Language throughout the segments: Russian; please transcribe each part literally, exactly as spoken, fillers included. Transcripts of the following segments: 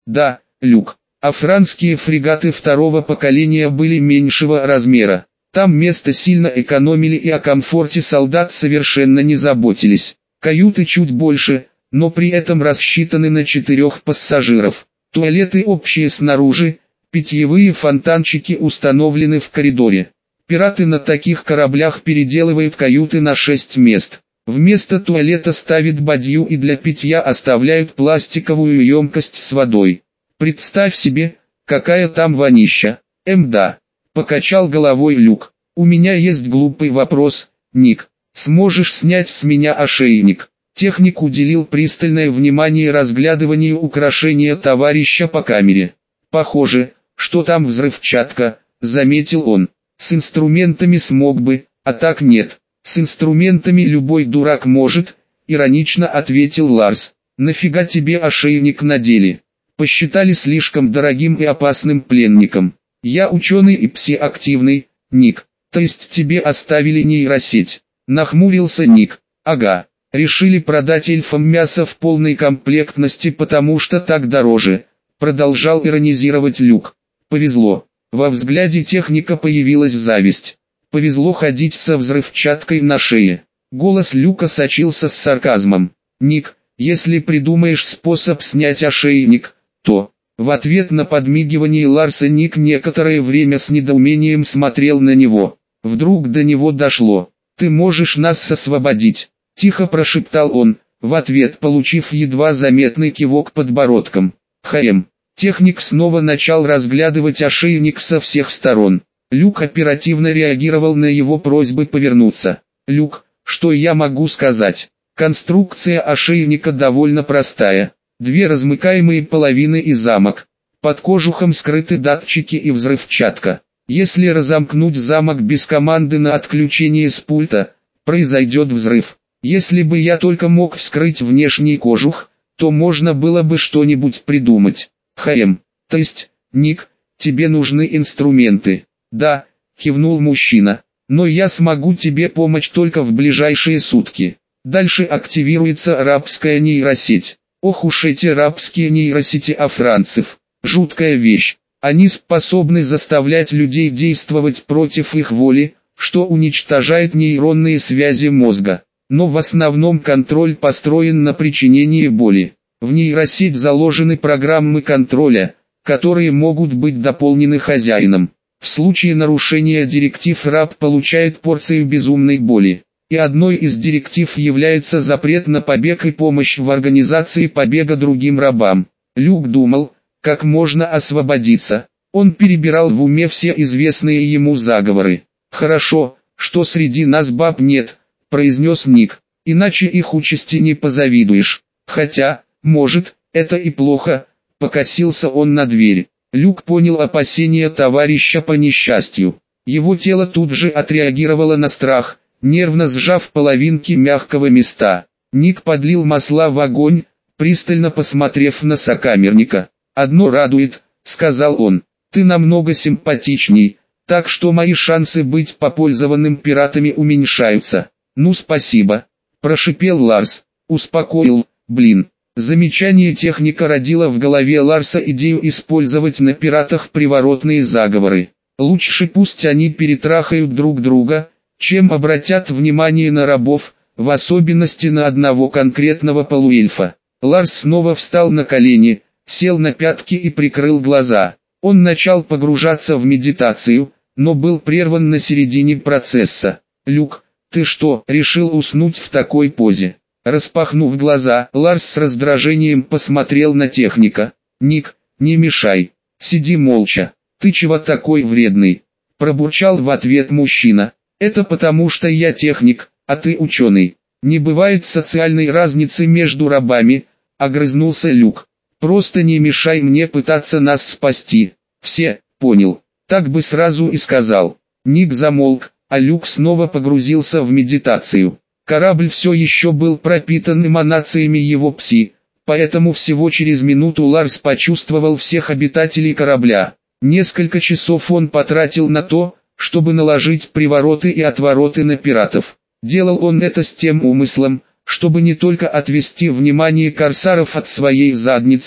Да, Люк. А французские фрегаты второго поколения были меньшего размера. Там место сильно экономили и о комфорте солдат совершенно не заботились. Каюты чуть больше, но при этом рассчитаны на четырех пассажиров. Туалеты общие снаружи, питьевые фонтанчики установлены в коридоре. Пираты на таких кораблях переделывают каюты на шесть мест. Вместо туалета ставят бадью и для питья оставляют пластиковую емкость с водой. Представь себе, какая там вонища. Эм да. Покачал головой Люк. У меня есть глупый вопрос, Ник. Сможешь снять с меня ошейник? Техник уделил пристальное внимание разглядыванию украшения товарища по камере. Похоже, что там взрывчатка, заметил он. С инструментами смог бы, а так нет. С инструментами любой дурак может, иронично ответил Ларс. Нафига тебе ошейник надели? Посчитали слишком дорогим и опасным пленником. Я ученый и псиактивный, Ник. То есть тебе оставили нейросеть? Нахмурился Ник. Ага. Решили продать эльфам мясо в полной комплектности, потому что так дороже. Продолжал иронизировать Люк. Повезло. Во взгляде техника появилась зависть. Повезло ходить со взрывчаткой на шее. Голос Люка сочился с сарказмом. Ник, если придумаешь способ снять ошейник, то... В ответ на подмигивание Ларса Ник некоторое время с недоумением смотрел на него. Вдруг до него дошло. «Ты можешь нас освободить», — тихо прошептал он, в ответ получив едва заметный кивок подбородком. «Хэм». Техник снова начал разглядывать ошейник со всех сторон. Люк оперативно реагировал на его просьбы повернуться. «Люк, что я могу сказать? Конструкция ошейника довольно простая. Две размыкаемые половины и замок. Под кожухом скрыты датчики и взрывчатка. Если разомкнуть замок без команды на отключение с пульта, произойдет взрыв. Если бы я только мог вскрыть внешний кожух, то можно было бы что-нибудь придумать. Хэм, то есть, Ник, тебе нужны инструменты?» «Да», кивнул мужчина, «но я смогу тебе помочь только в ближайшие сутки. Дальше активируется арабская нейросеть». Ох уж эти рабские нейросети афранцев. Жуткая вещь. Они способны заставлять людей действовать против их воли, что уничтожает нейронные связи мозга. Но в основном контроль построен на причинении боли. В нейросеть заложены программы контроля, которые могут быть дополнены хозяином. В случае нарушения директив раб получает порцию безумной боли. И одной из директив является запрет на побег и помощь в организации побега другим рабам. Люк думал, как можно освободиться. Он перебирал в уме все известные ему заговоры. «Хорошо, что среди нас баб нет», — произнес Ник, — «иначе их участи не позавидуешь. Хотя, может, это и плохо», — покосился он на дверь. Люк понял опасения товарища по несчастью. Его тело тут же отреагировало на страх, нервно сжав половинки мягкого места. Ник подлил масла в огонь, пристально посмотрев на сокамерника. «Одно радует», — сказал он, — «ты намного симпатичней, так что мои шансы быть попользованным пиратами уменьшаются». «Ну спасибо», — прошипел Ларс. Успокоил, блин. Замечание техника родило в голове Ларса идею использовать на пиратах приворотные заговоры. Лучше пусть они перетрахают друг друга, чем обратят внимание на рабов, в особенности на одного конкретного полуэльфа. Ларс снова встал на колени, сел на пятки и прикрыл глаза. Он начал погружаться в медитацию, но был прерван на середине процесса. «Люк, ты что, решил уснуть в такой позе?» Распахнув глаза, Ларс с раздражением посмотрел на техника. «Ник, не мешай, сиди молча, ты чего такой вредный?» Пробурчал в ответ мужчина. «Это потому что я техник, а ты ученый. Не бывает социальной разницы между рабами», — огрызнулся Люк. «Просто не мешай мне пытаться нас спасти». «Все, понял, так бы сразу и сказал». Ник замолк, а Люк снова погрузился в медитацию. Корабль все еще был пропитан эманациями его пси, поэтому всего через минуту Ларс почувствовал всех обитателей корабля. Несколько часов он потратил на то, чтобы наложить привороты и отвороты на пиратов. Делал он это с тем умыслом, чтобы не только отвести внимание корсаров от своей задницы,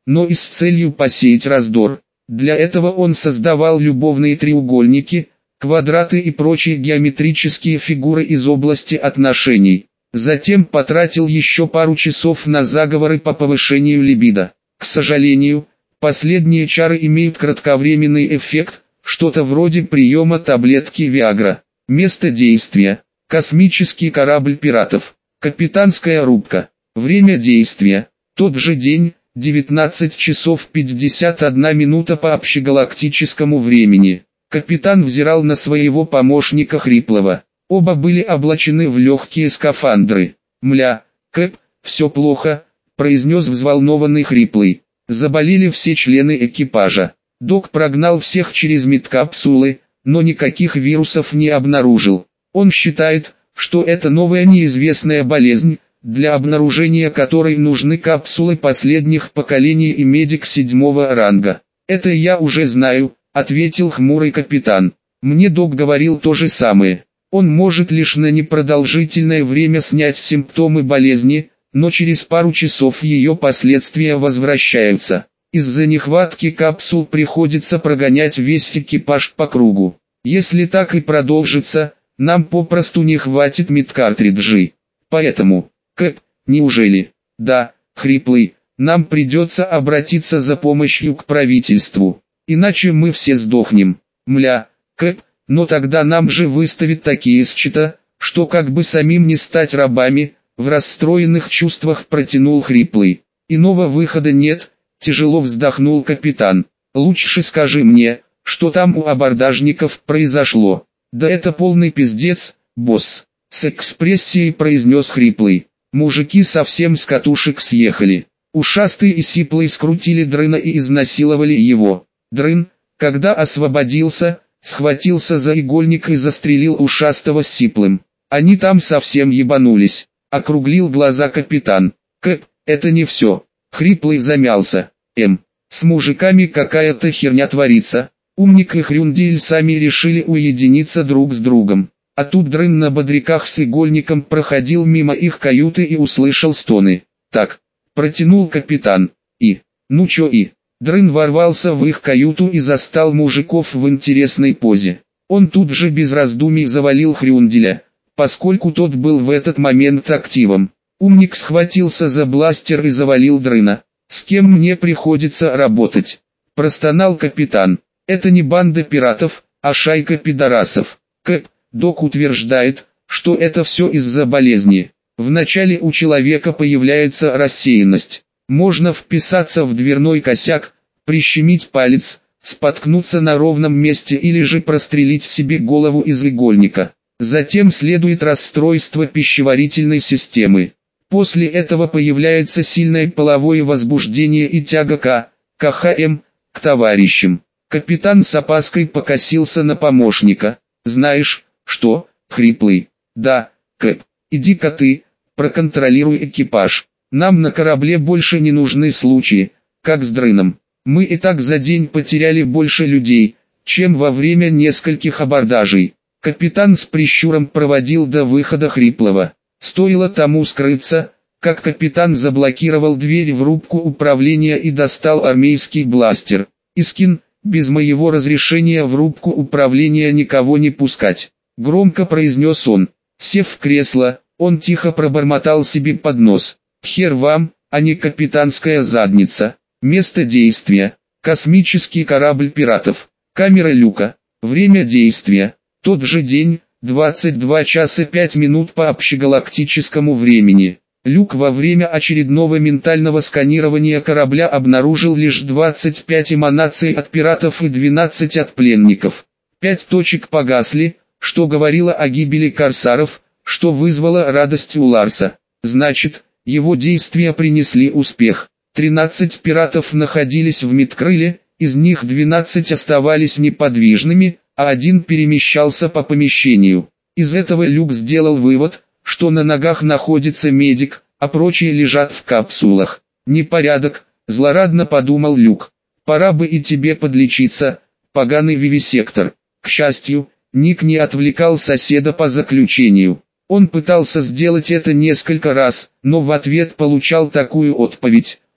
но и с целью посеять раздор. Для этого он создавал любовные треугольники, квадраты и прочие геометрические фигуры из области отношений. Затем потратил еще пару часов на заговоры по повышению либидо. К сожалению, последние чары имеют кратковременный эффект, что-то вроде приема таблетки Виагра. Место действия: космический корабль пиратов. Капитанская рубка. Время действия: тот же день, девятнадцать часов пятьдесят одна минута по общегалактическому времени. Капитан взирал на своего помощника Хриплова. Оба были облачены в легкие скафандры. «Мля, Кэп, все плохо», — произнес взволнованный Хриплый. Заболели все члены экипажа. Док прогнал всех через медкапсулы, но никаких вирусов не обнаружил. Он считает, что это новая неизвестная болезнь, для обнаружения которой нужны капсулы последних поколений и медик седьмого ранга. «Это я уже знаю», — ответил хмурый капитан. «Мне док говорил то же самое. Он может лишь на непродолжительное время снять симптомы болезни, но через пару часов ее последствия возвращаются. Из-за нехватки капсул приходится прогонять весь экипаж по кругу. Если так и продолжится, нам попросту не хватит медкартриджей. Поэтому, Кэп, неужели?» «Да, Хриплый, нам придется обратиться за помощью к правительству. Иначе мы все сдохнем. Мля, Кэп, но тогда нам же выставят такие счета, что как бы самим не стать рабами», — в расстроенных чувствах протянул Хриплый. «Иного выхода нет», — тяжело вздохнул капитан. «Лучше скажи мне, что там у абордажников произошло». «Да это полный пиздец, босс», — с экспрессией произнес Хриплый. «Мужики совсем с катушек съехали. Ушастый и Сиплый скрутили Дрына и изнасиловали его. Дрын, когда освободился, схватился за игольник и застрелил Ушастого с Сиплым. Они там совсем ебанулись», — округлил глаза капитан. «Кэп, это не все». Хриплый замялся. «Эм, с мужиками какая-то херня творится. Умник и Хрюндель сами решили уединиться друг с другом. А тут Дрын на бодряках с игольником проходил мимо их каюты и услышал стоны. Так, протянул капитан. И, ну чё и, Дрын ворвался в их каюту и застал мужиков в интересной позе. Он тут же без раздумий завалил Хрюнделя, поскольку тот был в этот момент активом. Умник схватился за бластер и завалил Дрына. «С кем мне приходится работать?» – простонал капитан. «Это не банда пиратов, а шайка пидорасов. Кэп, док утверждает, что это все из-за болезни. Вначале у человека появляется рассеянность. Можно вписаться в дверной косяк, прищемить палец, споткнуться на ровном месте или же прострелить себе голову из игольника. Затем следует расстройство пищеварительной системы. После этого появляется сильное половое возбуждение и тяга к КХМ, к товарищам». Капитан с опаской покосился на помощника. «Знаешь, что, Хриплый?» «Да, Кэп, иди-ка ты, проконтролируй экипаж. Нам на корабле больше не нужны случаи, как с Дрыном. Мы и так за день потеряли больше людей, чем во время нескольких абордажей». Капитан с прищуром проводил до выхода Хриплого. Стоило тому скрыться, как капитан заблокировал дверь в рубку управления и достал армейский бластер. «Искин, без моего разрешения в рубку управления никого не пускать», — громко произнес он. Сев в кресло, он тихо пробормотал себе под нос. «Хер вам, а не капитанская задница». Место действия: космический корабль пиратов. Камера люка. Время действия: тот же день, двадцать два часа пять минут по общегалактическому времени. Люк во время очередного ментального сканирования корабля обнаружил лишь двадцать пять эманаций от пиратов и двенадцать от пленников. Пять точек погасли, что говорило о гибели корсаров, что вызвало радость у Ларса. Значит, его действия принесли успех. тринадцать пиратов находились в медкрыле, из них двенадцать оставались неподвижными, а один перемещался по помещению. Из этого Люк сделал вывод, что на ногах находится медик, а прочие лежат в капсулах. «Непорядок», — злорадно подумал Люк. «Пора бы и тебе подлечиться, поганый вивисектор». К счастью, Ник не отвлекал соседа по заключению. Он пытался сделать это несколько раз, но в ответ получал такую отповедь,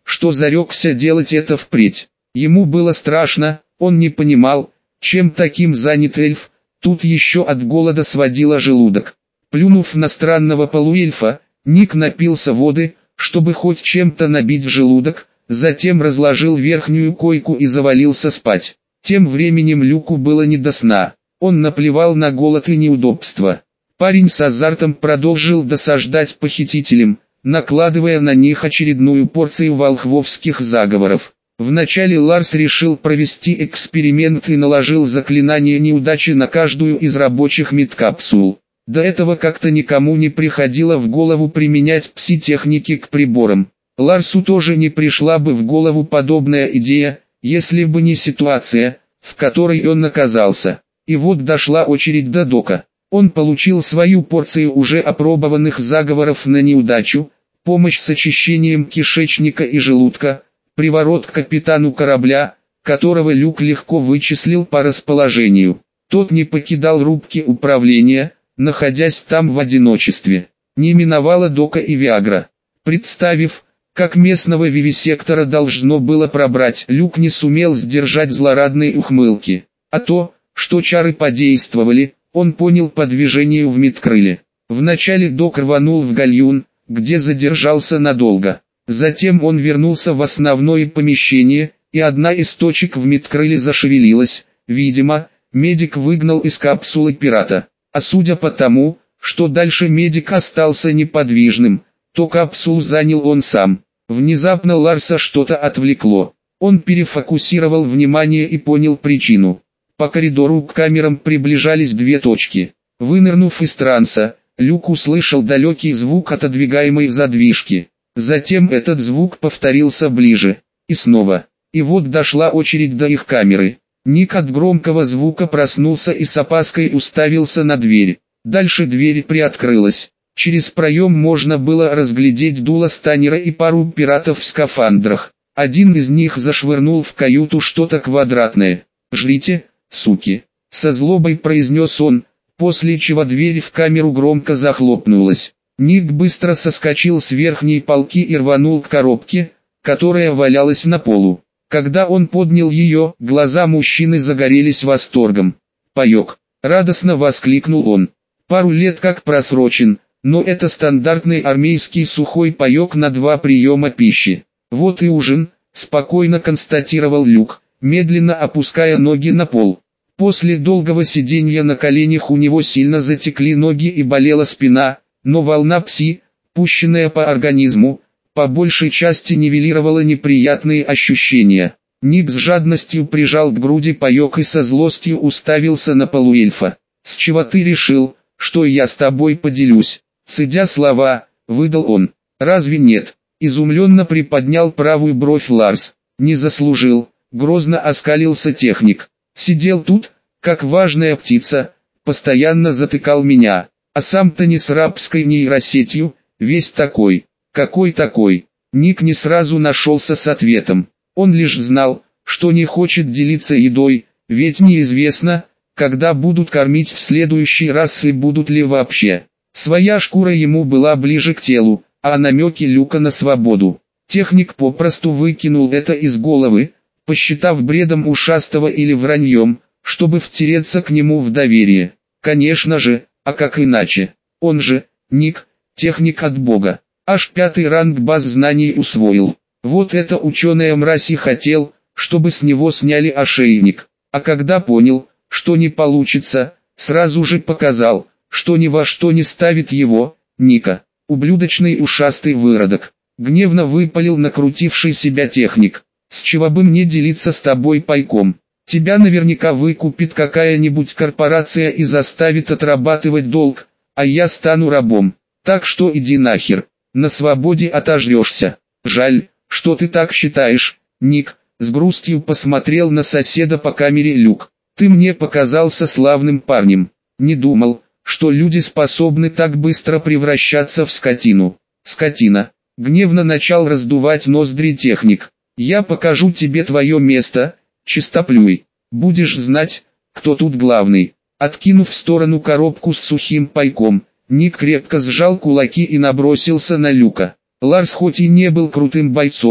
что зарекся делать это впредь. Ему было страшно, он не понимал, чем таким занят эльф, тут еще от голода сводило желудок. Плюнув на странного полуэльфа, Ник напился воды, чтобы хоть чем-то набить желудок, затем разложил верхнюю койку и завалился спать. Тем временем Люку было не до сна, он наплевал на голод и неудобства. Парень с азартом продолжил досаждать похитителям, накладывая на них очередную порцию волхвовских заговоров. Вначале Ларс решил провести эксперимент и наложил заклинание неудачи на каждую из рабочих медкапсул. До этого как-то никому не приходило в голову применять пси-техники к приборам. Ларсу тоже не пришла бы в голову подобная идея, если бы не ситуация, в которой он оказался. И вот дошла очередь до Дока. Он получил свою порцию уже опробованных заговоров на неудачу, помощь с очищением кишечника и желудка, приворот к капитану корабля, которого Люк легко вычислил по расположению. Тот не покидал рубки управления, находясь там в одиночестве. Не миновало Дока и Виагра. Представив, как местного вивисектора должно было пробрать, Люк не сумел сдержать злорадной ухмылки. А то, что чары подействовали, он понял по движению в медкрыле. Вначале Док рванул в гальюн, где задержался надолго. Затем он вернулся в основное помещение, и одна из точек в медкрыле зашевелилась. Видимо, медик выгнал из капсулы пирата. А судя по тому, что дальше медик остался неподвижным, то капсулу занял он сам. Внезапно Ларса что-то отвлекло. Он перефокусировал внимание и понял причину. По коридору к камерам приближались две точки. Вынырнув из транса, Люк услышал далекий звук отодвигаемой задвижки. Затем этот звук повторился ближе. И снова. И вот дошла очередь до их камеры. Ник от громкого звука проснулся и с опаской уставился на дверь. Дальше дверь приоткрылась. Через проем можно было разглядеть дуло станера и пару пиратов в скафандрах. Один из них зашвырнул в каюту что-то квадратное. «Жрите, суки!» — со злобой произнес он, после чего дверь в камеру громко захлопнулась. Ник быстро соскочил с верхней полки и рванул к коробке, которая валялась на полу. Когда он поднял ее, глаза мужчины загорелись восторгом. «Паёк!» — радостно воскликнул он. «Пару лет как просрочен, но это стандартный армейский сухой паёк на два приема пищи. Вот и ужин», — спокойно констатировал Люк, медленно опуская ноги на пол. После долгого сидения на коленях у него сильно затекли ноги и болела спина, но волна пси, пущенная по организму, по большей части нивелировала неприятные ощущения. Ник с жадностью прижал к груди паёк и со злостью уставился на полуэльфа. «С чего ты решил, что я с тобой поделюсь?» Цедя слова, выдал он. «Разве нет?» Изумленно приподнял правую бровь Ларс. «Не заслужил», грозно оскалился техник. «Сидел тут, как важная птица, постоянно затыкал меня, а сам-то не с рабской нейросетью, весь такой». «Какой такой?» Ник не сразу нашелся с ответом. Он лишь знал, что не хочет делиться едой, ведь неизвестно, когда будут кормить в следующий раз и будут ли вообще. Своя шкура ему была ближе к телу, а намеки Люка на свободу. Техник попросту выкинул это из головы, посчитав бредом ушастого или враньем, чтобы втереться к нему в доверие. Конечно же, а как иначе? Он же, Ник, техник от бога. Аж пятый ранг баз знаний усвоил. Вот это ученая мразь и хотел, чтобы с него сняли ошейник. А когда понял, что не получится, сразу же показал, что ни во что не ставит его, Ника. Ублюдочный ушастый выродок. Гневно выпалил накрутивший себя техник. С чего бы мне делиться с тобой пайком? Тебя наверняка выкупит какая-нибудь корпорация и заставит отрабатывать долг, а я стану рабом. Так что иди нахер. На свободе отожрешься. Жаль, что ты так считаешь, Ник, с грустью посмотрел на соседа по камере Люк. Ты мне показался славным парнем. Не думал, что люди способны так быстро превращаться в скотину. Скотина. Гневно начал раздувать ноздри техник. Я покажу тебе твое место, чистоплюй. Будешь знать, кто тут главный. Откинув в сторону коробку с сухим пайком, Ник крепко сжал кулаки и набросился на Люка. Ларс хоть и не был крутым бойцом,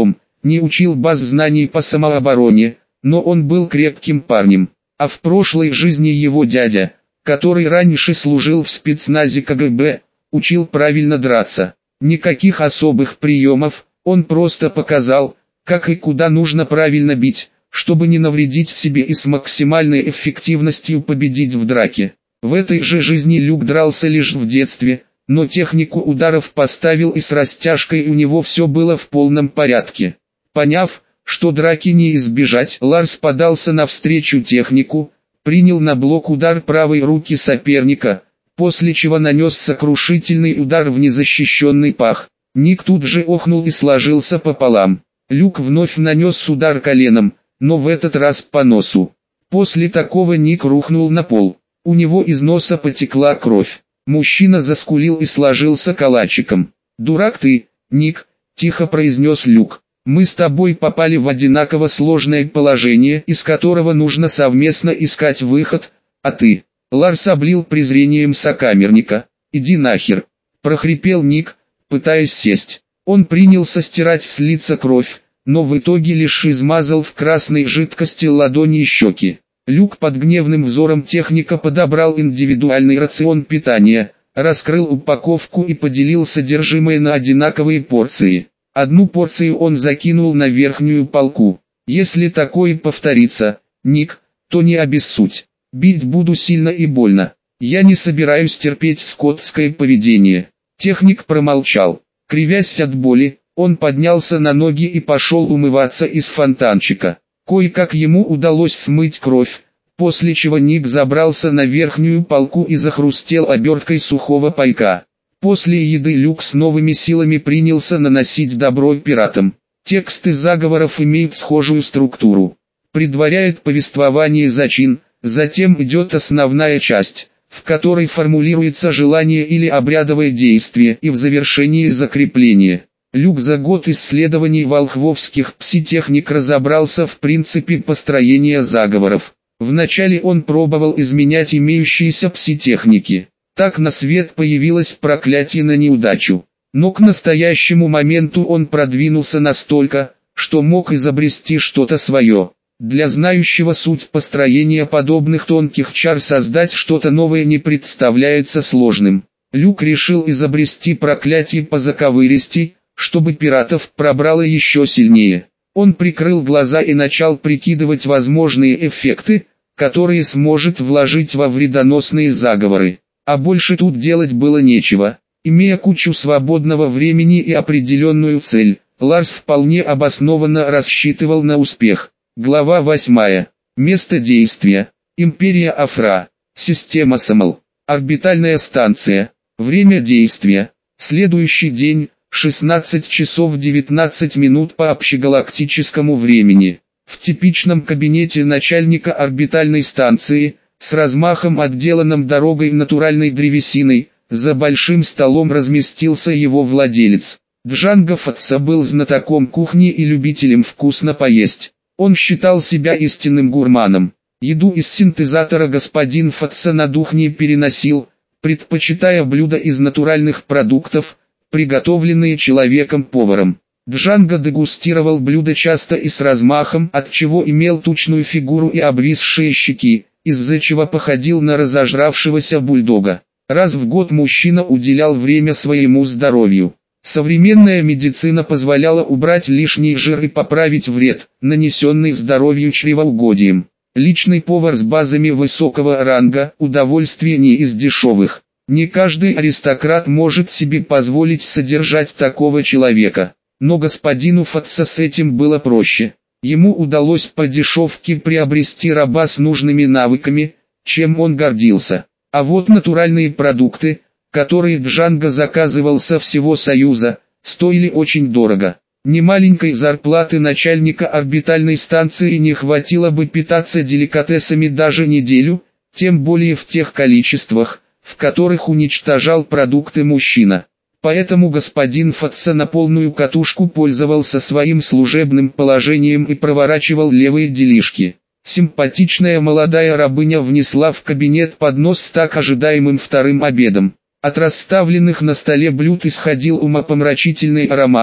не учил баз знаний по самообороне, но он был крепким парнем. А в прошлой жизни его дядя, который раньше служил в спецназе ка гэ бэ, учил правильно драться. Никаких особых приемов, он просто показал, как и куда нужно правильно бить, чтобы не навредить себе и с максимальной эффективностью победить в драке. В этой же жизни Люк дрался лишь в детстве, но технику ударов поставил и с растяжкой у него все было в полном порядке. Поняв, что драки не избежать, Ларс подался навстречу технику, принял на блок удар правой руки соперника, после чего нанес сокрушительный удар в незащищенный пах. Ник тут же охнул и сложился пополам. Люк вновь нанес удар коленом, но в этот раз по носу. После такого Ник рухнул на пол. У него из носа потекла кровь. Мужчина заскулил и сложился калачиком. «Дурак ты, Ник», – тихо произнес Люк. «Мы с тобой попали в одинаково сложное положение, из которого нужно совместно искать выход, а ты...» Ларс облил презрением сокамерника. «Иди нахер», – прохрипел Ник, пытаясь сесть. Он принялся стирать с лица кровь, но в итоге лишь измазал в красной жидкости ладони и щеки. Люк под гневным взором техника подобрал индивидуальный рацион питания, раскрыл упаковку и поделил содержимое на одинаковые порции. Одну порцию он закинул на верхнюю полку. «Если такое повторится, Ник, то не обессудь. Бить буду сильно и больно. Я не собираюсь терпеть скотское поведение». Техник промолчал. Кривясь от боли, он поднялся на ноги и пошел умываться из фонтанчика. Кое-как ему удалось смыть кровь, после чего Ник забрался на верхнюю полку и захрустел оберткой сухого пайка. После еды Люк с новыми силами принялся наносить добро пиратам. Тексты заговоров имеют схожую структуру. Предваряет повествование зачин, затем идет основная часть, в которой формулируется желание или обрядовое действие, и в завершении закрепление. Люк за год исследований волхвовских пси-техник разобрался в принципе построения заговоров. Вначале он пробовал изменять имеющиеся пси-техники. Так на свет появилось проклятие на неудачу. Но к настоящему моменту он продвинулся настолько, что мог изобрести что-то свое. Для знающего суть построения подобных тонких чар создать что-то новое не представляется сложным. Люк решил изобрести проклятие по заковыристи, чтобы пиратов пробрало еще сильнее. Он прикрыл глаза и начал прикидывать возможные эффекты, которые сможет вложить во вредоносные заговоры. А больше тут делать было нечего. Имея кучу свободного времени и определенную цель, Ларс вполне обоснованно рассчитывал на успех. Глава восьмая. Место действия. Империя Афра. Система СМЛ. Орбитальная станция. Время действия. Следующий день, шестнадцать часов девятнадцать минут по общегалактическому времени. В типичном кабинете начальника орбитальной станции, с размахом отделанным дорогой натуральной древесиной, за большим столом разместился его владелец. Джанго Фатса был знатоком кухни и любителем вкусно поесть. Он считал себя истинным гурманом. Еду из синтезатора господин Фатса на дух не переносил, предпочитая блюда из натуральных продуктов, приготовленные человеком-поваром. Джанго дегустировал блюда часто и с размахом, отчего имел тучную фигуру и обвисшие щеки, из-за чего походил на разожравшегося бульдога. Раз в год мужчина уделял время своему здоровью. Современная медицина позволяла убрать лишний жир и поправить вред, нанесенный здоровью чревоугодием. Личный повар с базами высокого ранга – удовольствие не из дешевых. Не каждый аристократ может себе позволить содержать такого человека. Но господину Фатса с этим было проще. Ему удалось по дешевке приобрести раба с нужными навыками, чем он гордился. А вот натуральные продукты, которые Джанго заказывал со всего Союза, стоили очень дорого. Немаленькой зарплаты начальника орбитальной станции не хватило бы питаться деликатесами даже неделю, тем более в тех количествах, в которых уничтожал продукты мужчина. Поэтому господин Фатса на полную катушку пользовался своим служебным положением и проворачивал левые делишки. Симпатичная молодая рабыня внесла в кабинет поднос с так ожидаемым вторым обедом. От расставленных на столе блюд исходил умопомрачительный аромат,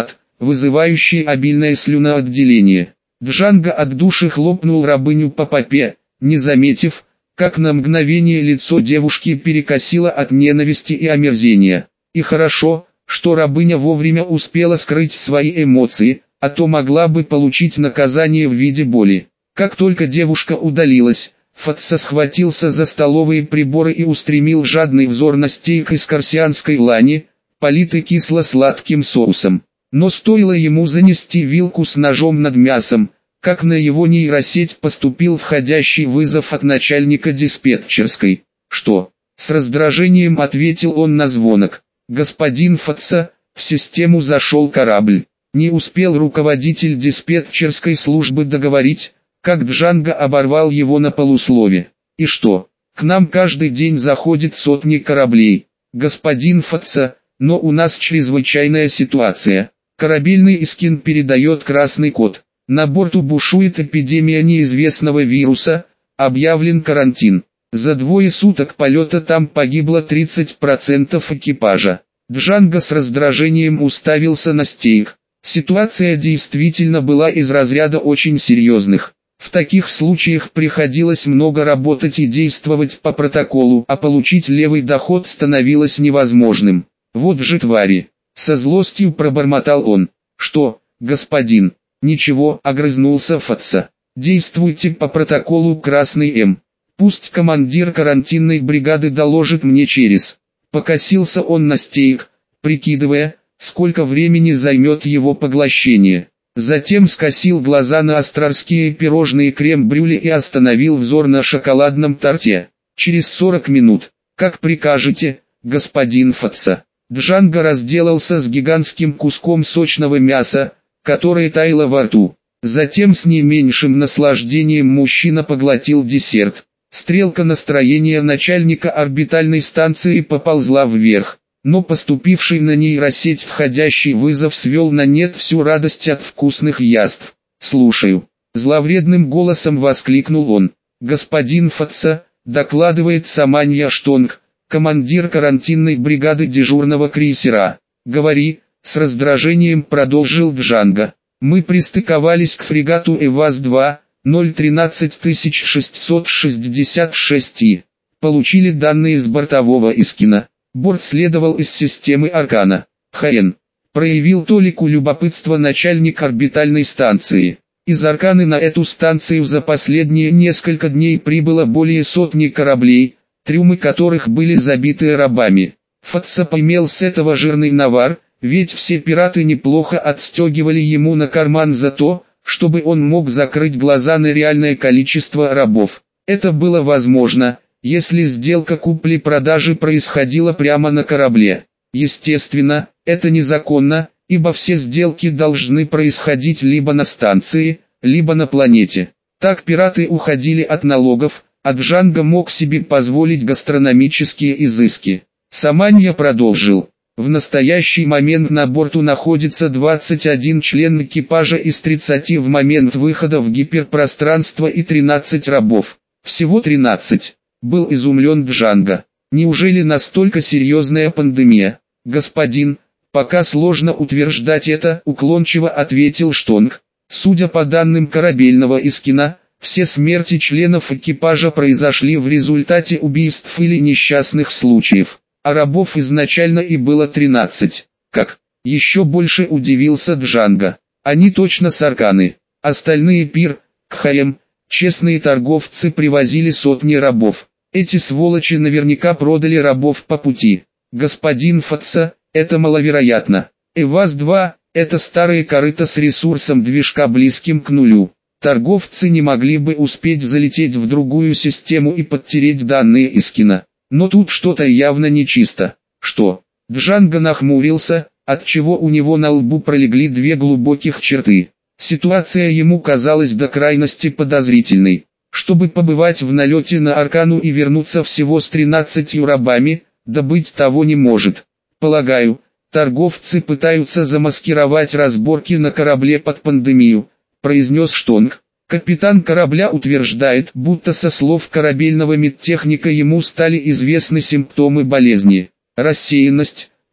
вызывающие обильное слюноотделение. Джанго от души хлопнул рабыню по попе, не заметив, как на мгновение лицо девушки перекосило от ненависти и омерзения. И хорошо, что рабыня вовремя успела скрыть свои эмоции, а то могла бы получить наказание в виде боли. Как только девушка удалилась, Фатса схватился за столовые приборы и устремил жадный взор на стейк из корсианской лани, политый кисло-сладким соусом. Но стоило ему занести вилку с ножом над мясом, как на его нейросеть поступил входящий вызов от начальника диспетчерской. «Что?» — с раздражением ответил он на звонок. «Господин Фатса, в систему зашел корабль». Не успел руководитель диспетчерской службы договорить, как Джанго оборвал его на полуслове. «И что? К нам каждый день заходит сотни кораблей. Господин Фатса, но у нас чрезвычайная ситуация. Корабельный Искин передает красный код. На борту бушует эпидемия неизвестного вируса, объявлен карантин. За двое суток полета там погибло тридцать процентов экипажа». Джанго с раздражением уставился на стейк. Ситуация действительно была из разряда очень серьезных. В таких случаях приходилось много работать и действовать по протоколу, а получить левый доход становилось невозможным. «Вот же твари!» — со злостью пробормотал он. «Что, господин?» «Ничего», — огрызнулся Фатса. «Действуйте по протоколу Красный М. Пусть командир карантинной бригады доложит мне через». Покосился он на стейк, прикидывая, сколько времени займет его поглощение. Затем скосил глаза на астрарские пирожные крем-брюле и остановил взор на шоколадном торте. «Через сорок минут, как прикажете, господин Фатса». Джанго разделался с гигантским куском сочного мяса, которое таяло во рту. Затем с не меньшим наслаждением мужчина поглотил десерт. Стрелка настроения начальника орбитальной станции поползла вверх. Но поступивший на нейросеть входящий вызов свел на нет всю радость от вкусных яств. «Слушаю», — зловредным голосом воскликнул он. «Господин Фатса», — докладывает Саманья Штонг, командир карантинной бригады дежурного крейсера. «Говори», — с раздражением продолжил Джанго. «Мы пристыковались к фрегату Эваз-два, ноль тринадцать шестьсот шестьдесят шесть и. Получили данные с бортового Искина. Борт следовал из системы Аркана. ХН. Проявил толику любопытства начальник орбитальной станции. Из Арканы на эту станцию за последние несколько дней прибыло более сотни кораблей, трюмы которых были забиты рабами. Фатса поимел с этого жирный навар, ведь все пираты неплохо отстегивали ему на карман за то, чтобы он мог закрыть глаза на реальное количество рабов. Это было возможно, если сделка купли-продажи происходила прямо на корабле. Естественно, это незаконно, ибо все сделки должны происходить либо на станции, либо на планете. Так пираты уходили от налогов, а Джанго мог себе позволить гастрономические изыски. Саманья продолжил. В настоящий момент на борту находится двадцать один член экипажа из тридцати в момент выхода в гиперпространство и тринадцать рабов. Всего тринадцать. Был изумлен Джанго. Неужели настолько серьезная пандемия? Господин, пока сложно утверждать это, уклончиво ответил Штонг. Судя по данным корабельного Искина, все смерти членов экипажа произошли в результате убийств или несчастных случаев. А рабов изначально и было тринадцать. Как? Еще больше удивился Джанго. Они точно с Арканы. Остальные пир, КХМ, честные торговцы привозили сотни рабов. Эти сволочи наверняка продали рабов по пути. Господин Фатса, это маловероятно. Эваз-два, это старые корыто с ресурсом движка близким к нулю. Торговцы не могли бы успеть залететь в другую систему и подтереть данные Искина. Но тут что-то явно нечисто. Что? Джанго нахмурился, отчего у него на лбу пролегли две глубоких черты. Ситуация ему казалась до крайности подозрительной. Чтобы побывать в налете на Аркану и вернуться всего с тринадцатью рабами, да быть того не может. Полагаю, торговцы пытаются замаскировать разборки на корабле под пандемию, произнес Штонг. Капитан корабля утверждает, будто со слов корабельного медтехника ему стали известны симптомы болезни. Рассеянность,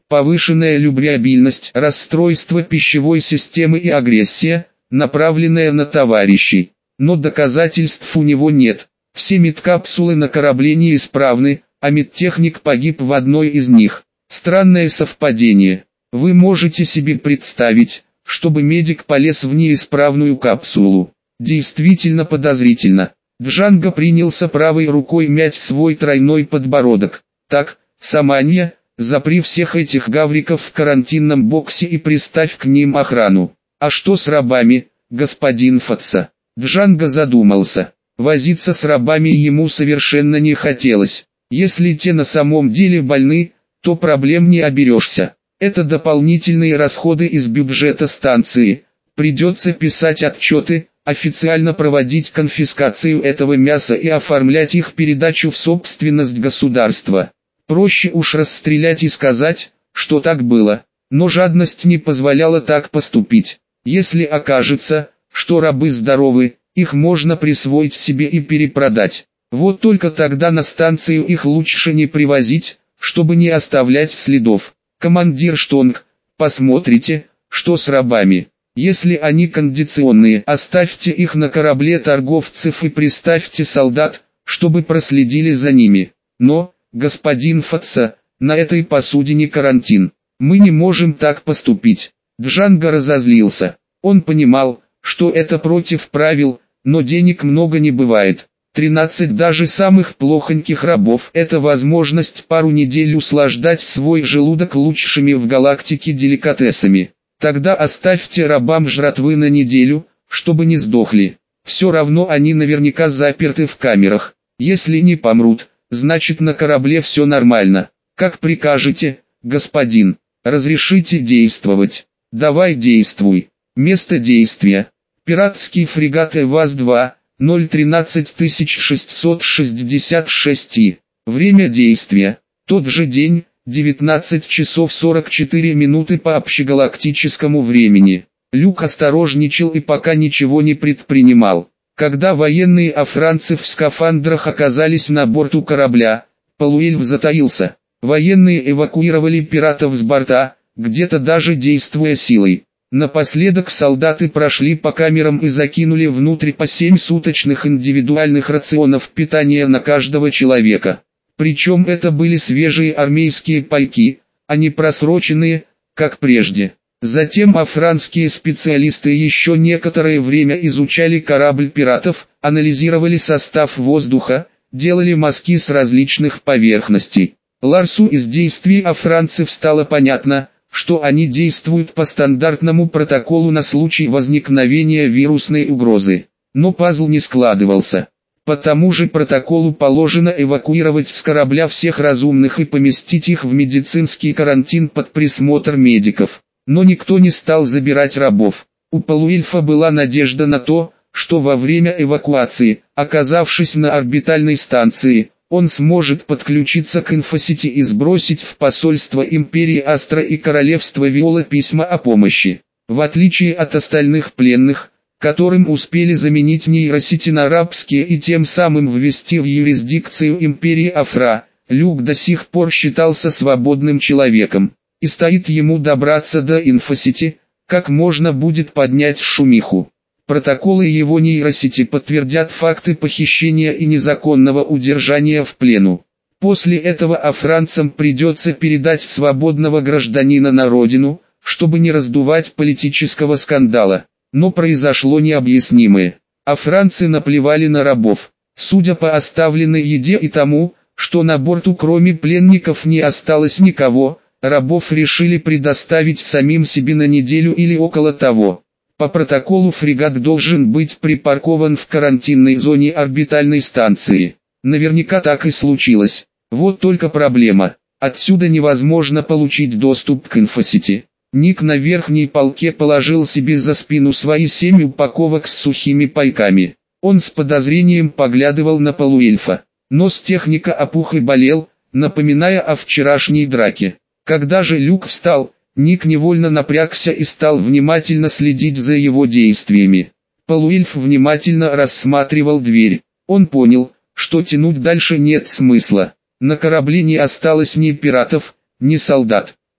повышенная любвеобильность, расстройство пищевой системы и агрессия, направленная на товарищей. Но доказательств у него нет. Все медкапсулы на корабле неисправны, а медтехник погиб в одной из них. Странное совпадение. Вы можете себе представить, чтобы медик полез в неисправную капсулу? Действительно подозрительно. Джанго принялся правой рукой мять свой тройной подбородок. Так, Саманья, запри всех этих гавриков в карантинном боксе и приставь к ним охрану. А что с рабами, господин Фатса? Джанго задумался. Возиться с рабами ему совершенно не хотелось. Если те на самом деле больны, то проблем не оберешься. Это дополнительные расходы из бюджета станции. Придется писать отчеты, официально проводить конфискацию этого мяса и оформлять их передачу в собственность государства. Проще уж расстрелять и сказать, что так было. Но жадность не позволяла так поступить. Если окажется, что рабы здоровы, их можно присвоить себе и перепродать. Вот только тогда на станцию их лучше не привозить, чтобы не оставлять следов. Командир Штонг, посмотрите, что с рабами. Если они кондиционные, оставьте их на корабле торговцев и приставьте солдат, чтобы проследили за ними. Но, господин Фатса, на этой посудине карантин. Мы не можем так поступить. Джанго разозлился. Он понимал, что это против правил, но денег много не бывает. тринадцать даже самых плохоньких рабов – это возможность пару недель услаждать свой желудок лучшими в галактике деликатесами. Тогда оставьте рабам жратвы на неделю, чтобы не сдохли. Все равно они наверняка заперты в камерах. Если не помрут, значит на корабле все нормально. Как прикажете, господин. Разрешите действовать. Давай действуй. Место действия. Пиратский фрегат ЭВАЗ-два, ноль тринадцать шестьсот шестьдесят шесть И. Время действия. Тот же день, девятнадцать часов сорок четыре минуты по общегалактическому времени. Люк осторожничал и пока ничего не предпринимал. Когда военные афранцы в скафандрах оказались на борту корабля, Полуэльф затаился. Военные эвакуировали пиратов с борта, где-то даже действуя силой. Напоследок солдаты прошли по камерам и закинули внутрь по семь суточных индивидуальных рационов питания на каждого человека. Причем это были свежие армейские пайки, а не просроченные, как прежде. Затем афранские специалисты еще некоторое время изучали корабль пиратов, анализировали состав воздуха, делали мазки с различных поверхностей. Ларсу из действий афранцев стало понятно, что они действуют по стандартному протоколу на случай возникновения вирусной угрозы. Но пазл не складывался. По тому же протоколу положено эвакуировать с корабля всех разумных и поместить их в медицинский карантин под присмотр медиков. Но никто не стал забирать рабов. У Полуэльфа была надежда на то, что во время эвакуации, оказавшись на орбитальной станции, он сможет подключиться к инфосети и сбросить в посольство Империи Астра и Королевства Виола письма о помощи. В отличие от остальных пленных, которым успели заменить нейросети на рабские и тем самым ввести в юрисдикцию Империи Афра, Люк до сих пор считался свободным человеком. И стоит ему добраться до инфосети, как можно будет поднять шумиху. Протоколы его нейросети подтвердят факты похищения и незаконного удержания в плену. После этого афранцам придется передать свободного гражданина на родину, чтобы не раздувать политического скандала. Но произошло необъяснимое. Афранцы наплевали на рабов. Судя по оставленной еде и тому, что на борту кроме пленников не осталось никого, рабов решили предоставить самим себе на неделю или около того. По протоколу фрегат должен быть припаркован в карантинной зоне орбитальной станции. Наверняка так и случилось. Вот только проблема. Отсюда невозможно получить доступ к инфосети. Ник на верхней полке положил себе за спину свои семь упаковок с сухими пайками. Он с подозрением поглядывал на Полуэльфа. Нос техника опух и болел, напоминая о вчерашней драке. Когда же Люк встал, Ник невольно напрягся и стал внимательно следить за его действиями. Полуэльф внимательно рассматривал дверь. Он понял, что тянуть дальше нет смысла. На корабле не осталось ни пиратов, ни солдат.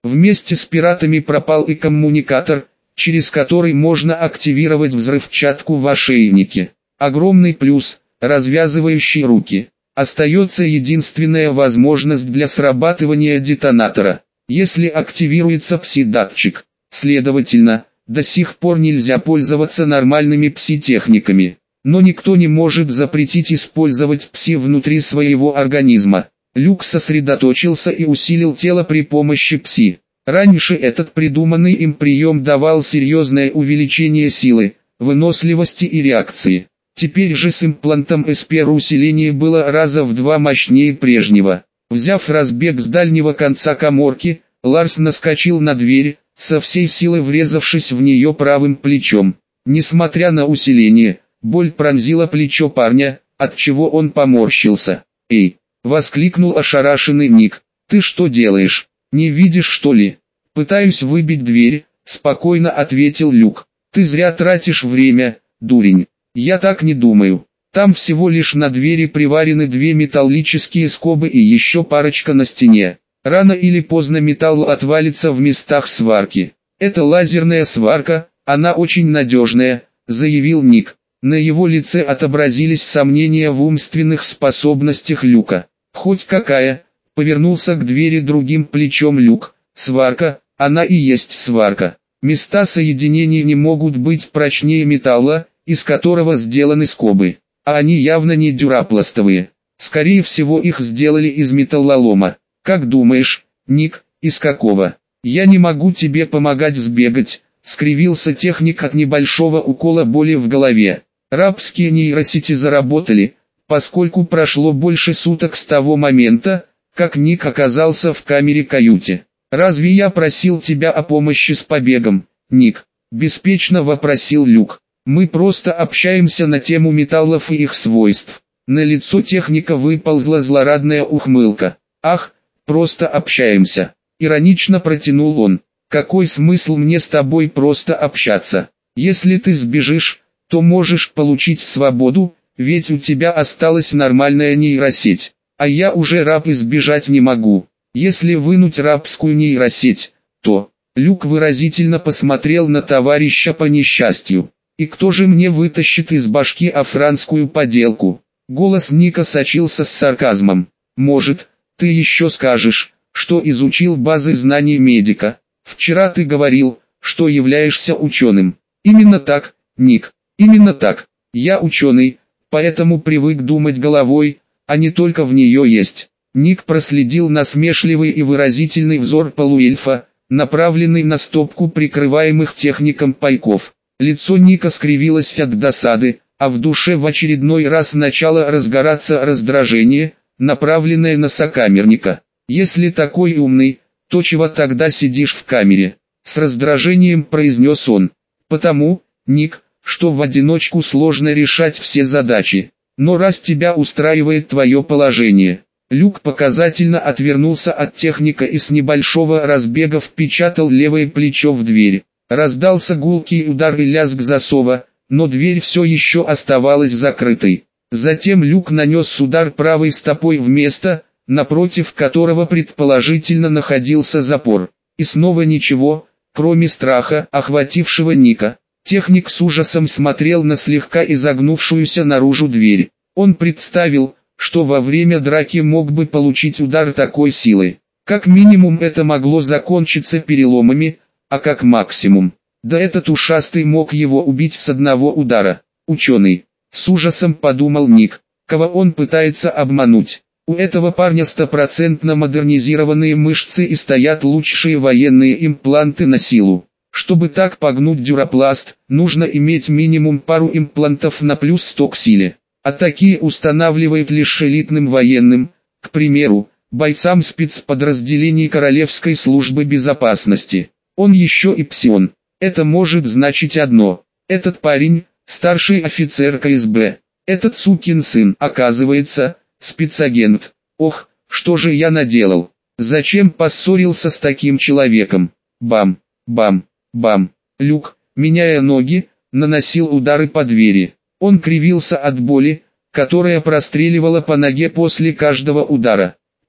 Вместе с пиратами пропал и коммуникатор, через который можно активировать взрывчатку в ошейнике. Огромный плюс – развязывающий руки. Остается единственная возможность для срабатывания детонатора, если активируется пси-датчик. Следовательно, до сих пор нельзя пользоваться нормальными пси-техниками. Но никто не может запретить использовать пси внутри своего организма. Люк сосредоточился и усилил тело при помощи пси. Раньше этот придуманный им прием давал серьезное увеличение силы, выносливости и реакции. Теперь же с имплантом эс пи эр усиление было раза в два мощнее прежнего. Взяв разбег с дальнего конца каморки, Ларс наскочил на дверь, со всей силы врезавшись в нее правым плечом. Несмотря на усиление, боль пронзила плечо парня, отчего он поморщился. «Эй!» — воскликнул ошарашенный Ник. «Ты что делаешь? Не видишь, что ли?» «Пытаюсь выбить дверь», — спокойно ответил Люк. «Ты зря тратишь время, дурень. Я так не думаю. Там всего лишь на двери приварены две металлические скобы и еще парочка на стене. Рано или поздно металл отвалится в местах сварки. Это лазерная сварка, она очень надежная», — заявил Ник. На его лице отобразились сомнения в умственных способностях Люка. «Хоть какая», — повернулся к двери другим плечом Люк. «Сварка, она и есть сварка. Места соединений не могут быть прочнее металла, из которого сделаны скобы. А они явно не дюрапластовые. Скорее всего их сделали из металлолома. Как думаешь, Ник, из какого?» «Я не могу тебе помогать сбегать», — скривился техник от небольшого укола боли в голове. Рабские нейросети заработали, поскольку прошло больше суток с того момента, как Ник оказался в камере-каюте. «Разве я просил тебя о помощи с побегом, Ник?» – беспечно вопросил Люк. «Мы просто общаемся на тему металлов и их свойств». На лицо техника выползла злорадная ухмылка. «Ах, просто общаемся», – иронично протянул он. «Какой смысл мне с тобой просто общаться? Если ты сбежишь, то можешь получить свободу, ведь у тебя осталась нормальная нейросеть. А я уже раб и сбежать не могу. Если вынуть рабскую нейросеть, то...» Люк выразительно посмотрел на товарища по несчастью. «И кто же мне вытащит из башки афранскую поделку?» Голос Ника сочился с сарказмом. «Может, ты еще скажешь, что изучил базы знаний медика? Вчера ты говорил, что являешься ученым». «Именно так, Ник, именно так. Я ученый, поэтому привык думать головой, а не только в нее есть». Ник проследил насмешливый и выразительный взор полуэльфа, направленный на стопку прикрываемых техником пайков. Лицо Ника скривилось от досады, а в душе в очередной раз начало разгораться раздражение, направленное на сокамерника. «Если такой умный, то чего тогда сидишь в камере?» С раздражением произнес он. «Потому, Ник, что в одиночку сложно решать все задачи. Но раз тебя устраивает твое положение...» Люк показательно отвернулся от техника и с небольшого разбега впечатал левое плечо в дверь. Раздался гулкий удар и лязг засова, но дверь все еще оставалась закрытой. Затем Люк нанес удар правой стопой в место, напротив которого предположительно находился запор. И снова ничего, кроме страха, охватившего Ника. Техник с ужасом смотрел на слегка изогнувшуюся наружу дверь. Он представил, что во время драки мог бы получить удар такой силы. Как минимум это могло закончиться переломами, а как максимум. Да этот ушастый мог его убить с одного удара. Ученый. С ужасом подумал Ник. Кого он пытается обмануть? У этого парня стопроцентно модернизированные мышцы и стоят лучшие военные импланты на силу. Чтобы так погнуть дюрапласт, нужно иметь минимум пару имплантов на плюс сто к силе. А такие устанавливает лишь элитным военным, к примеру, бойцам спецподразделений Королевской службы безопасности. Он еще и псион. Это может значить одно. Этот парень, старший офицер ка эс бэ. Этот сукин сын, оказывается, спецагент. Ох, что же я наделал? Зачем поссорился с таким человеком? Бам, бам, бам. Люк, меняя ноги, наносил удары по двери. Он кривился от боли, которая простреливала по ноге после каждого удара.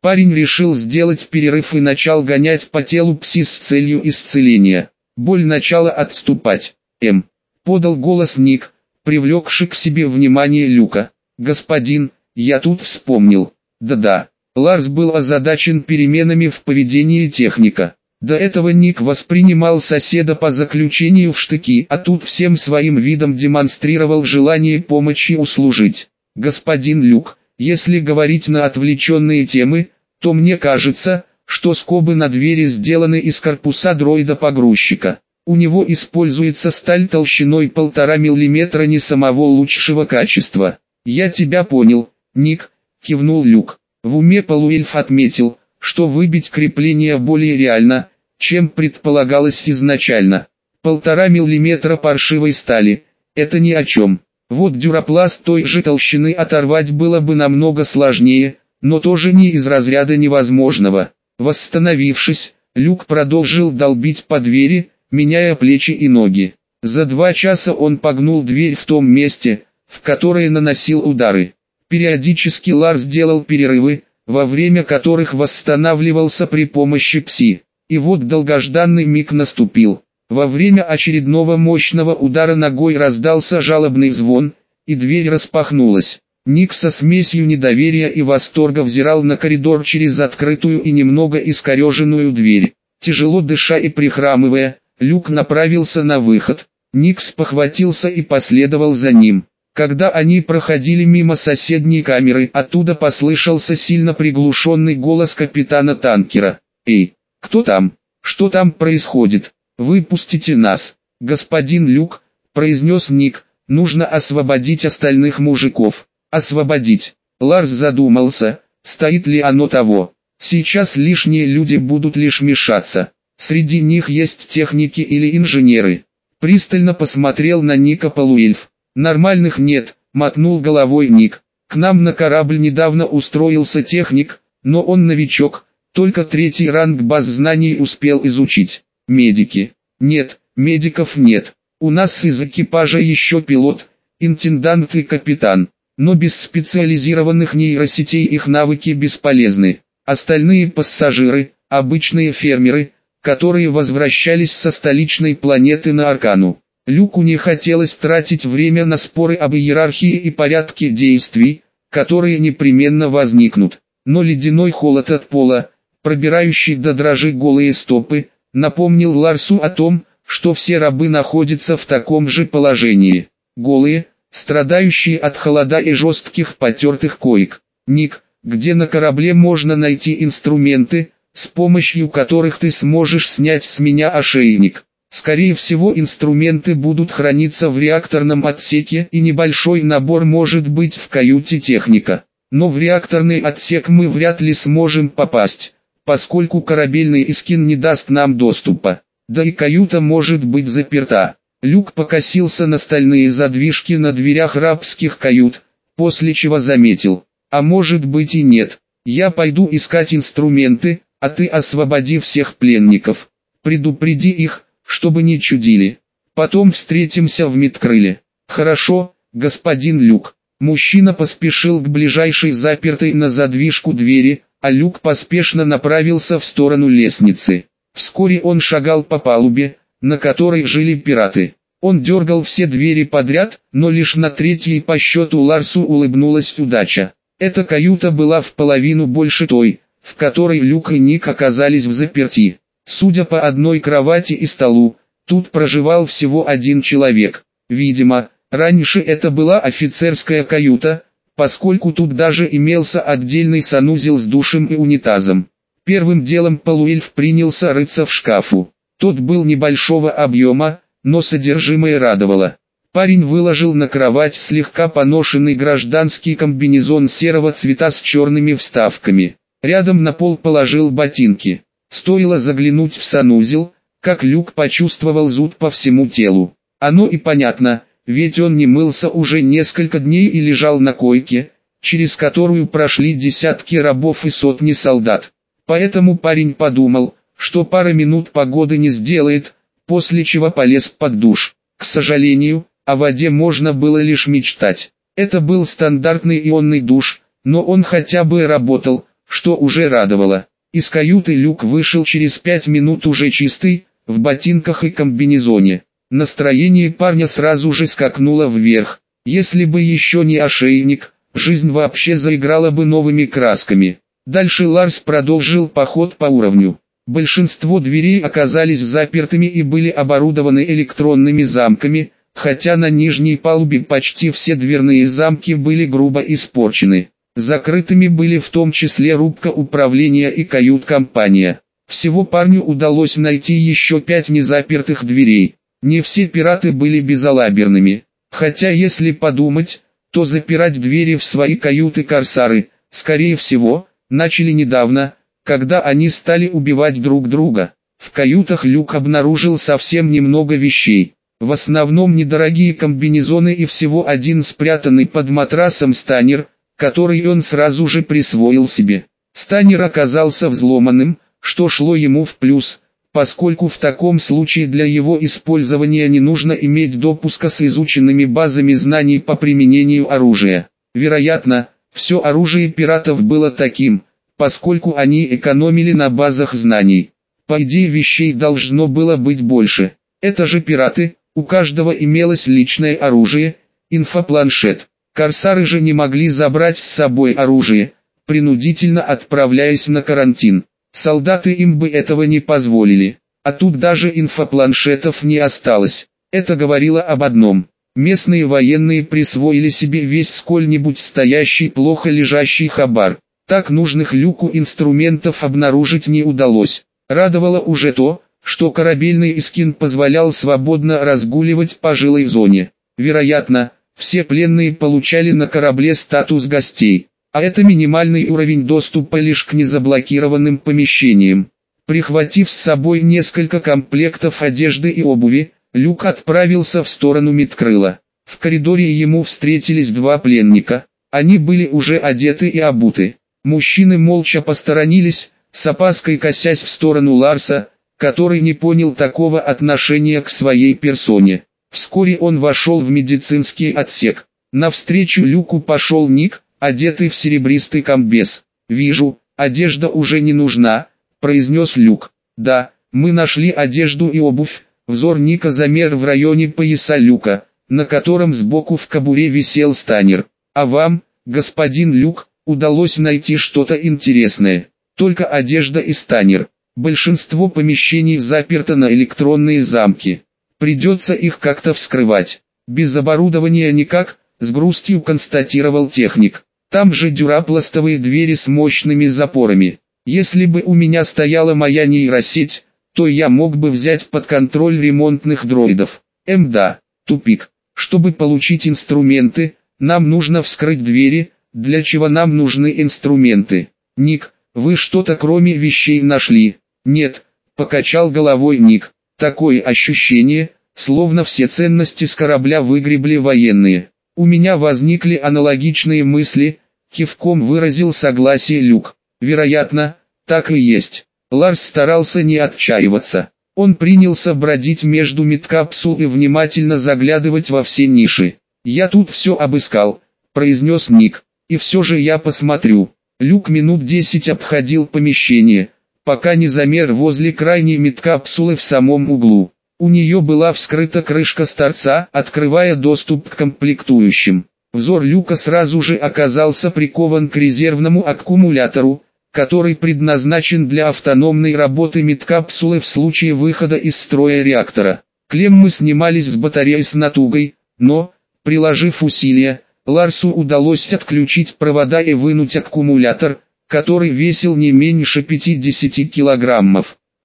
Парень решил сделать перерыв и начал гонять по телу пси с целью исцеления. Боль начала отступать. М. Подал голос Ник, привлекший к себе внимание Люка. «Господин, я тут вспомнил». «Да-да». Ларс был озадачен переменами в поведении техника. До этого Ник воспринимал соседа по заключению в штыки, а тут всем своим видом демонстрировал желание помощи услужить. «Господин Люк, если говорить на отвлеченные темы, то мне кажется, что скобы на двери сделаны из корпуса дроида-погрузчика. У него используется сталь толщиной полтора миллиметра не самого лучшего качества». «Я тебя понял, Ник», — кивнул Люк. В уме полуэльф отметил, что выбить крепление более реально, чем предполагалось изначально. Полтора миллиметра паршивой стали — это ни о чем. Вот дюрапласт той же толщины оторвать было бы намного сложнее, но тоже не из разряда невозможного. Восстановившись, Люк продолжил долбить по двери, меняя плечи и ноги. За два часа он погнул дверь в том месте, в которое наносил удары. Периодически Ларс делал перерывы, во время которых восстанавливался при помощи пси. И вот долгожданный миг наступил. Во время очередного мощного удара ногой раздался жалобный звон, и дверь распахнулась. Ник со смесью недоверия и восторга взирал на коридор через открытую и немного искореженную дверь. Тяжело дыша и прихрамывая, Люк направился на выход. Ник спохватился и последовал за ним. Когда они проходили мимо соседней камеры, оттуда послышался сильно приглушенный голос капитана танкера. «Эй, кто там? Что там происходит? Выпустите нас!» «Господин Люк», — произнес Ник, — «нужно освободить остальных мужиков». «Освободить?» Ларс задумался, стоит ли оно того. Сейчас лишние люди будут лишь мешаться. Среди них есть техники или инженеры. Пристально посмотрел на Ника полуэльф. «Нормальных нет», — мотнул головой Ник. «К нам на корабль недавно устроился техник, но он новичок, только третий ранг баз знаний успел изучить. Медики? Нет, медиков нет. У нас из экипажа еще пилот, интендант и капитан, но без специализированных нейросетей их навыки бесполезны. Остальные пассажиры, обычные фермеры, которые возвращались со столичной планеты на Аркану». Люку не хотелось тратить время на споры об иерархии и порядке действий, которые непременно возникнут. Но ледяной холод от пола, пробирающий до дрожи голые стопы, напомнил Ларсу о том, что все рабы находятся в таком же положении. Голые, страдающие от холода и жестких потертых коек. «Ник, где на корабле можно найти инструменты, с помощью которых ты сможешь снять с меня ошейник?» «Скорее всего, инструменты будут храниться в реакторном отсеке, и небольшой набор может быть в каюте техника. Но в реакторный отсек мы вряд ли сможем попасть, поскольку корабельный эскин не даст нам доступа. Да и каюта может быть заперта». Люк покосился на стальные задвижки на дверях рабских кают, после чего заметил: «А может быть и нет. Я пойду искать инструменты, а ты освободи всех пленников. Предупреди их, чтобы не чудили. Потом встретимся в медкрыле». «Хорошо, господин Люк». Мужчина поспешил к ближайшей запертой на задвижку двери, а Люк поспешно направился в сторону лестницы. Вскоре он шагал по палубе, на которой жили пираты. Он дергал все двери подряд, но лишь на третьей по счету Ларсу улыбнулась удача. Эта каюта была в половину больше той, в которой Люк и Ник оказались взаперти. Судя по одной кровати и столу, тут проживал всего один человек. Видимо, раньше это была офицерская каюта, поскольку тут даже имелся отдельный санузел с душем и унитазом. Первым делом полуэльф принялся рыться в шкафу. Тот был небольшого объема, но содержимое радовало. Парень выложил на кровать слегка поношенный гражданский комбинезон серого цвета с черными вставками. Рядом на пол положил ботинки. Стоило заглянуть в санузел, как Люк почувствовал зуд по всему телу. Оно и понятно, ведь он не мылся уже несколько дней и лежал на койке, через которую прошли десятки рабов и сотни солдат. Поэтому парень подумал, что пара минут погоды не сделает, после чего полез под душ. К сожалению, о воде можно было лишь мечтать. Это был стандартный ионный душ, но он хотя бы работал, что уже радовало. Из каюты Люк вышел через пять минут уже чистый, в ботинках и комбинезоне. Настроение парня сразу же скакнуло вверх. Если бы еще не ошейник, жизнь вообще заиграла бы новыми красками. Дальше Ларс продолжил поход по уровню. Большинство дверей оказались запертыми и были оборудованы электронными замками, хотя на нижней палубе почти все дверные замки были грубо испорчены. Закрытыми были в том числе рубка управления и кают-компания. Всего парню удалось найти еще пять незапертых дверей. Не все пираты были безалаберными. Хотя если подумать, то запирать двери в свои каюты корсары, скорее всего, начали недавно, когда они стали убивать друг друга. В каютах Люк обнаружил совсем немного вещей. В основном недорогие комбинезоны и всего один спрятанный под матрасом станер, который он сразу же присвоил себе. Станер оказался взломанным, что шло ему в плюс, поскольку в таком случае для его использования не нужно иметь допуска с изученными базами знаний по применению оружия. Вероятно, все оружие пиратов было таким, поскольку они экономили на базах знаний. По идее вещей должно было быть больше. Это же пираты, у каждого имелось личное оружие, инфопланшет. Корсары же не могли забрать с собой оружие, принудительно отправляясь на карантин. Солдаты им бы этого не позволили, а тут даже инфопланшетов не осталось. Это говорило об одном: местные военные присвоили себе весь сколь-нибудь стоящий плохо лежащий хабар. Так нужных Люку инструментов обнаружить не удалось. Радовало уже то, что корабельный эскин позволял свободно разгуливать по жилой зоне. Вероятно, все пленные получали на корабле статус гостей, а это минимальный уровень доступа лишь к незаблокированным помещениям. Прихватив с собой несколько комплектов одежды и обуви, Люк отправился в сторону Мидкрыла. В коридоре ему встретились два пленника, они были уже одеты и обуты. Мужчины молча посторонились, с опаской косясь в сторону Ларса, который не понял такого отношения к своей персоне. Вскоре он вошел в медицинский отсек. Навстречу Люку пошел Ник, одетый в серебристый комбез. «Вижу, одежда уже не нужна», — произнес Люк. «Да, мы нашли одежду и обувь». Взор Ника замер в районе пояса Люка, на котором сбоку в кобуре висел станер. «А вам, господин Люк, удалось найти что-то интересное?» «Только одежда и станер. Большинство помещений заперто на электронные замки. Придется их как-то вскрывать. Без оборудования никак», — с грустью констатировал техник. «Там же дюрапластовые двери с мощными запорами. Если бы у меня стояла моя нейросеть, то я мог бы взять под контроль ремонтных дроидов». Мда, тупик. Чтобы получить инструменты, нам нужно вскрыть двери, для чего нам нужны инструменты. Ник, вы что-то кроме вещей нашли? Нет, покачал головой Ник. Такое ощущение, словно все ценности с корабля выгребли военные. У меня возникли аналогичные мысли, кивком выразил согласие Люк. Вероятно, так и есть. Ларс старался не отчаиваться. Он принялся бродить между медкапсул и внимательно заглядывать во все ниши. «Я тут все обыскал», — произнес Ник. «И все же я посмотрю». Люк минут десять обходил помещение, пока не замер возле крайней медкапсулы в самом углу. У нее была вскрыта крышка с торца, открывая доступ к комплектующим. Взор Люка сразу же оказался прикован к резервному аккумулятору, который предназначен для автономной работы медкапсулы в случае выхода из строя реактора. Клеммы снимались с батареи с натугой, но, приложив усилия, Ларсу удалось отключить провода и вынуть аккумулятор, который весил не меньше пятидесяти килограммов.